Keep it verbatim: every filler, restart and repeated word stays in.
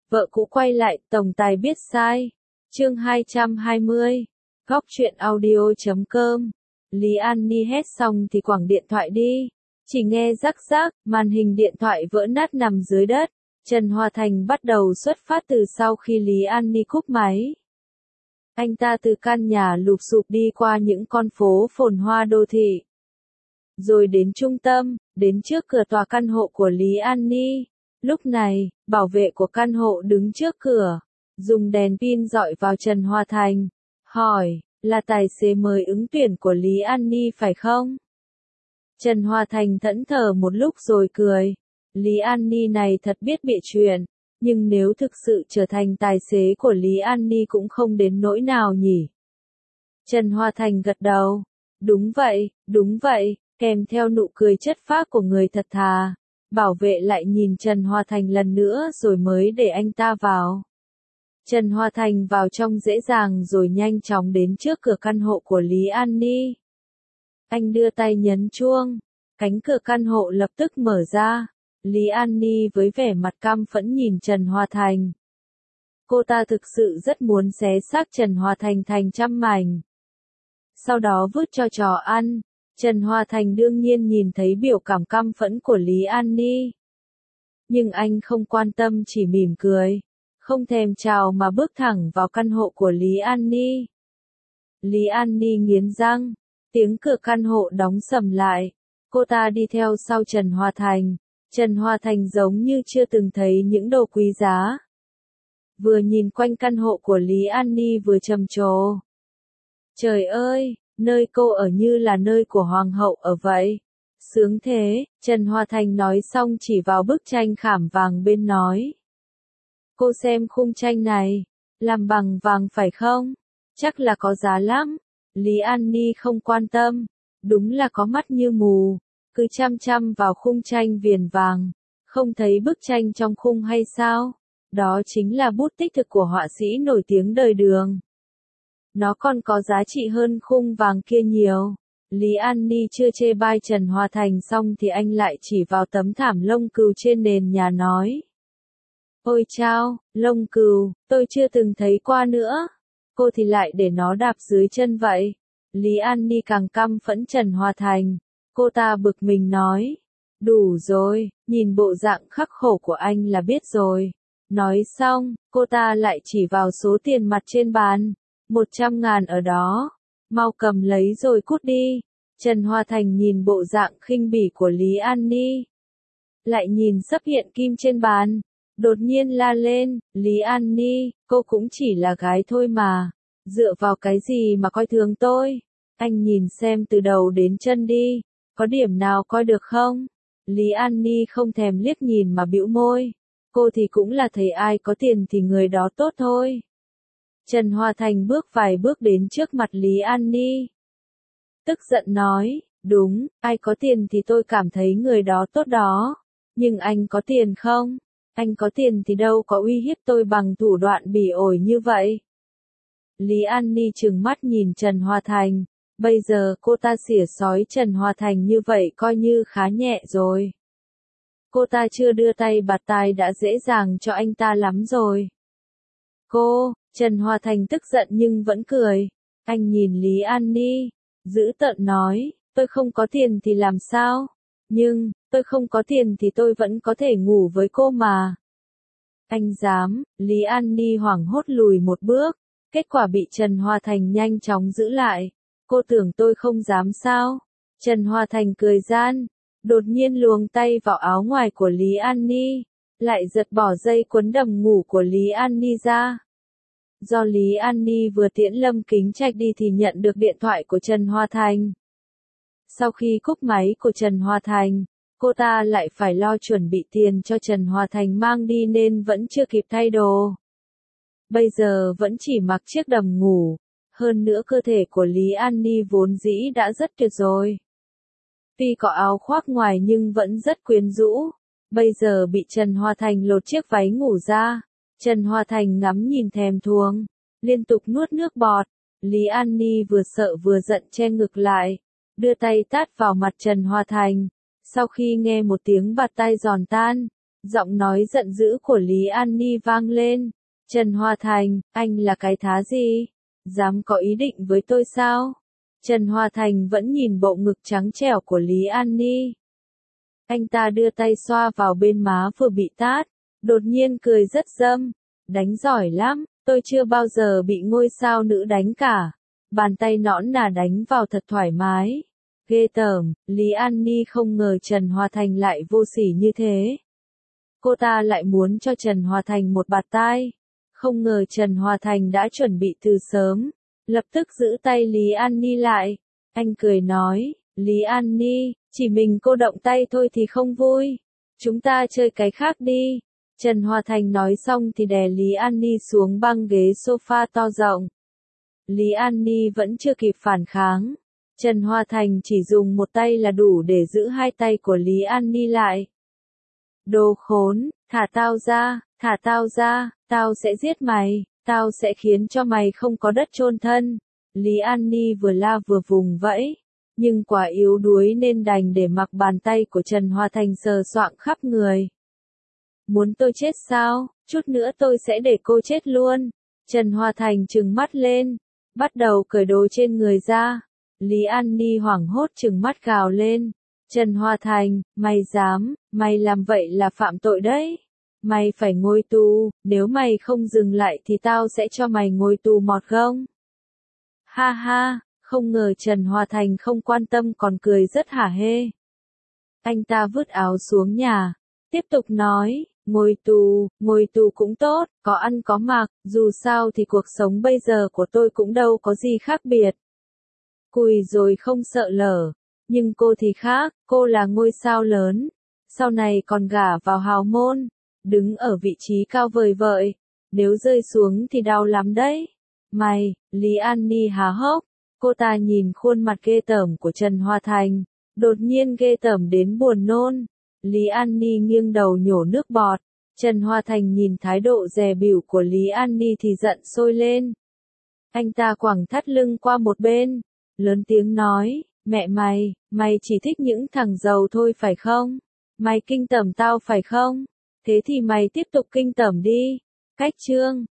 Vợ cũ quay lại, tổng tài biết sai. Chương hai trăm hai mươi. Góc truyện audio chấm com. Lý An Ni hét xong thì quẳng điện thoại đi. Chỉ nghe rắc rắc, màn hình điện thoại vỡ nát nằm dưới đất. Trần Hòa Thành bắt đầu xuất phát từ sau khi Lý An Ni cúp máy. Anh ta từ căn nhà lụp xụp đi qua những con phố phồn hoa đô thị. Rồi đến trung tâm, đến trước cửa tòa căn hộ của Lý An Ni. Lúc này, bảo vệ của căn hộ đứng trước cửa, dùng đèn pin dọi vào Trần Hòa Thành, hỏi, là tài xế mới ứng tuyển của Lý An Ni phải không? Trần Hòa Thành thẫn thờ một lúc rồi cười, Lý An Ni này thật biết bịa chuyện, nhưng nếu thực sự trở thành tài xế của Lý An Ni cũng không đến nỗi nào nhỉ? Trần Hòa Thành gật đầu, đúng vậy, đúng vậy, kèm theo nụ cười chất phác của người thật thà. Bảo vệ lại nhìn Trần Hòa Thành lần nữa rồi mới để anh ta vào. Trần Hòa Thành vào trong dễ dàng rồi nhanh chóng đến trước cửa căn hộ của Lý An Ni. Anh đưa tay nhấn chuông, cánh cửa căn hộ lập tức mở ra. Lý An Ni với vẻ mặt căm phẫn nhìn Trần Hòa Thành. Cô ta thực sự rất muốn xé xác Trần Hòa Thành thành trăm mảnh. Sau đó vứt cho chó ăn. Trần Hòa Thành đương nhiên nhìn thấy biểu cảm căm phẫn của Lý An Ni. Nhưng anh không quan tâm, chỉ mỉm cười, không thèm chào mà bước thẳng vào căn hộ của Lý An Ni. Lý An Ni nghiến răng, tiếng cửa căn hộ đóng sầm lại. Cô ta đi theo sau Trần Hòa Thành. Trần Hòa Thành giống như chưa từng thấy những đồ quý giá. Vừa nhìn quanh căn hộ của Lý An Ni vừa trầm trồ. Trời ơi! Nơi cô ở như là nơi của hoàng hậu ở vậy. Sướng thế, Trần Hòa Thành nói xong chỉ vào bức tranh khảm vàng bên nói. Cô xem khung tranh này, làm bằng vàng phải không? Chắc là có giá lắm. Lý An Ni không quan tâm, đúng là có mắt như mù, cứ chăm chăm vào khung tranh viền vàng, không thấy bức tranh trong khung hay sao? Đó chính là bút tích thực của họa sĩ nổi tiếng đời Đường. Nó còn có giá trị hơn khung vàng kia nhiều. Lý An Ni chưa chê bai Trần Hòa Thành xong thì anh lại chỉ vào tấm thảm lông cừu trên nền nhà nói. Ôi chao, lông cừu, tôi chưa từng thấy qua nữa. Cô thì lại để nó đạp dưới chân vậy. Lý An Ni càng căm phẫn Trần Hòa Thành. Cô ta bực mình nói. Đủ rồi, nhìn bộ dạng khắc khổ của anh là biết rồi. Nói xong, cô ta lại chỉ vào số tiền mặt trên bàn. Một trăm ngàn ở đó. Mau cầm lấy rồi cút đi. Trần Hòa Thành nhìn bộ dạng khinh bỉ của Lý An Ni. Lại nhìn sấp hiện kim trên bàn. Đột nhiên la lên, Lý An Ni, cô cũng chỉ là gái thôi mà. Dựa vào cái gì mà coi thường tôi? Anh nhìn xem từ đầu đến chân đi. Có điểm nào coi được không? Lý An Ni không thèm liếc nhìn mà bĩu môi. Cô thì cũng là thấy ai có tiền thì người đó tốt thôi. Trần Hòa Thành bước vài bước đến trước mặt Lý An Ni. Tức giận nói, đúng, ai có tiền thì tôi cảm thấy người đó tốt đó. Nhưng anh có tiền không? Anh có tiền thì đâu có uy hiếp tôi bằng thủ đoạn bỉ ổi như vậy. Lý An Ni trừng mắt nhìn Trần Hòa Thành. Bây giờ cô ta xỉa xói Trần Hòa Thành như vậy coi như khá nhẹ rồi. Cô ta chưa đưa tay bạt tai đã dễ dàng cho anh ta lắm rồi. Cô, Trần Hòa Thành tức giận nhưng vẫn cười. Anh nhìn Lý An Ni, dữ tợn nói, tôi không có tiền thì làm sao? Nhưng, tôi không có tiền thì tôi vẫn có thể ngủ với cô mà. Anh dám, Lý An Ni hoảng hốt lùi một bước, kết quả bị Trần Hòa Thành nhanh chóng giữ lại. Cô tưởng tôi không dám sao? Trần Hòa Thành cười gian, đột nhiên luồng tay vào áo ngoài của Lý An Ni, lại giật bỏ dây quấn đầm ngủ của Lý An Ni ra. Do Lý An Ni vừa tiễn Lâm Kính Trạch đi thì nhận được điện thoại của Trần Hòa Thành. Sau khi cúp máy của Trần Hòa Thành, cô ta lại phải lo chuẩn bị tiền cho Trần Hòa Thành mang đi nên vẫn chưa kịp thay đồ. Bây giờ vẫn chỉ mặc chiếc đầm ngủ, hơn nữa cơ thể của Lý An Ni vốn dĩ đã rất tuyệt rồi. Tuy có áo khoác ngoài nhưng vẫn rất quyến rũ, bây giờ bị Trần Hòa Thành lột chiếc váy ngủ ra. Trần Hòa Thành ngắm nhìn thèm thuồng, liên tục nuốt nước bọt. Lý An Ni vừa sợ vừa giận che ngực lại, đưa tay tát vào mặt Trần Hòa Thành. Sau khi nghe một tiếng bạt tai giòn tan, Giọng nói giận dữ của Lý An Ni vang lên. Trần Hoa Thành, anh là cái thá gì? Dám có ý định với tôi sao? Trần Hoa Thành vẫn nhìn bộ ngực trắng trẻo của Lý An Ni. Anh ta đưa tay xoa vào bên má vừa bị tát, đột nhiên cười rất dâm. Đánh giỏi lắm, tôi chưa bao giờ bị ngôi sao nữ đánh cả. Bàn tay nõn nà đánh vào thật thoải mái. Ghê tởm, Lý An Ni không ngờ Trần Hoa Thành lại vô sỉ như thế. Cô ta lại muốn cho Trần Hoa Thành một bạt tai. Không ngờ Trần Hoa Thành đã chuẩn bị từ sớm. Lập tức giữ tay Lý An Ni lại. Anh cười nói, Lý An Ni, chỉ mình cô động tay thôi thì không vui. Chúng ta chơi cái khác đi. Trần Hoa Thành nói xong thì đè Lý An Ni xuống băng ghế sofa to rộng. Lý An Ni vẫn chưa kịp phản kháng. Trần Hoa Thành chỉ dùng một tay là đủ để giữ hai tay của Lý An Ni lại. Đồ khốn, thả tao ra, thả tao ra, tao sẽ giết mày, tao sẽ khiến cho mày không có đất chôn thân. Lý An Ni vừa la vừa vùng vẫy, nhưng quả yếu đuối nên đành để mặc bàn tay của Trần Hoa Thành sờ soạng khắp người. Muốn tôi chết sao? Chút nữa tôi sẽ để cô chết luôn. Trần Hoa Thành trừng mắt lên, bắt đầu cởi đồ trên người ra. Lý An Ni hoảng hốt trừng mắt gào lên. Trần Hoa Thành, mày dám, mày làm vậy là phạm tội đấy. Mày phải ngồi tù, nếu mày không dừng lại thì tao sẽ cho mày ngồi tù mọt gông. Ha ha, không ngờ Trần Hoa Thành không quan tâm còn cười rất hả hê. Anh ta vứt áo xuống nhà, tiếp tục nói, ngồi tù, ngồi tù cũng tốt, có ăn có mặc, dù sao thì cuộc sống bây giờ của tôi cũng đâu có gì khác biệt. Cùi rồi không sợ lở, nhưng cô thì khác, cô là ngôi sao lớn, sau này còn gả vào hào môn, đứng ở vị trí cao vời vợi, nếu rơi xuống thì đau lắm đấy. Mày, Lý An Ni há hốc, cô ta nhìn khuôn mặt ghê tởm của Trần Hoa Thành, đột nhiên ghê tởm đến buồn nôn. Lý An Ni nghiêng đầu nhổ nước bọt, Trần Hoa Thành nhìn thái độ dè bỉu của Lý An Ni thì giận sôi lên. Anh ta quẳng thắt lưng qua một bên, lớn tiếng nói, mẹ mày, mày chỉ thích những thằng giàu thôi phải không? Mày kinh tởm tao phải không? Thế thì mày tiếp tục kinh tởm đi. Cách chương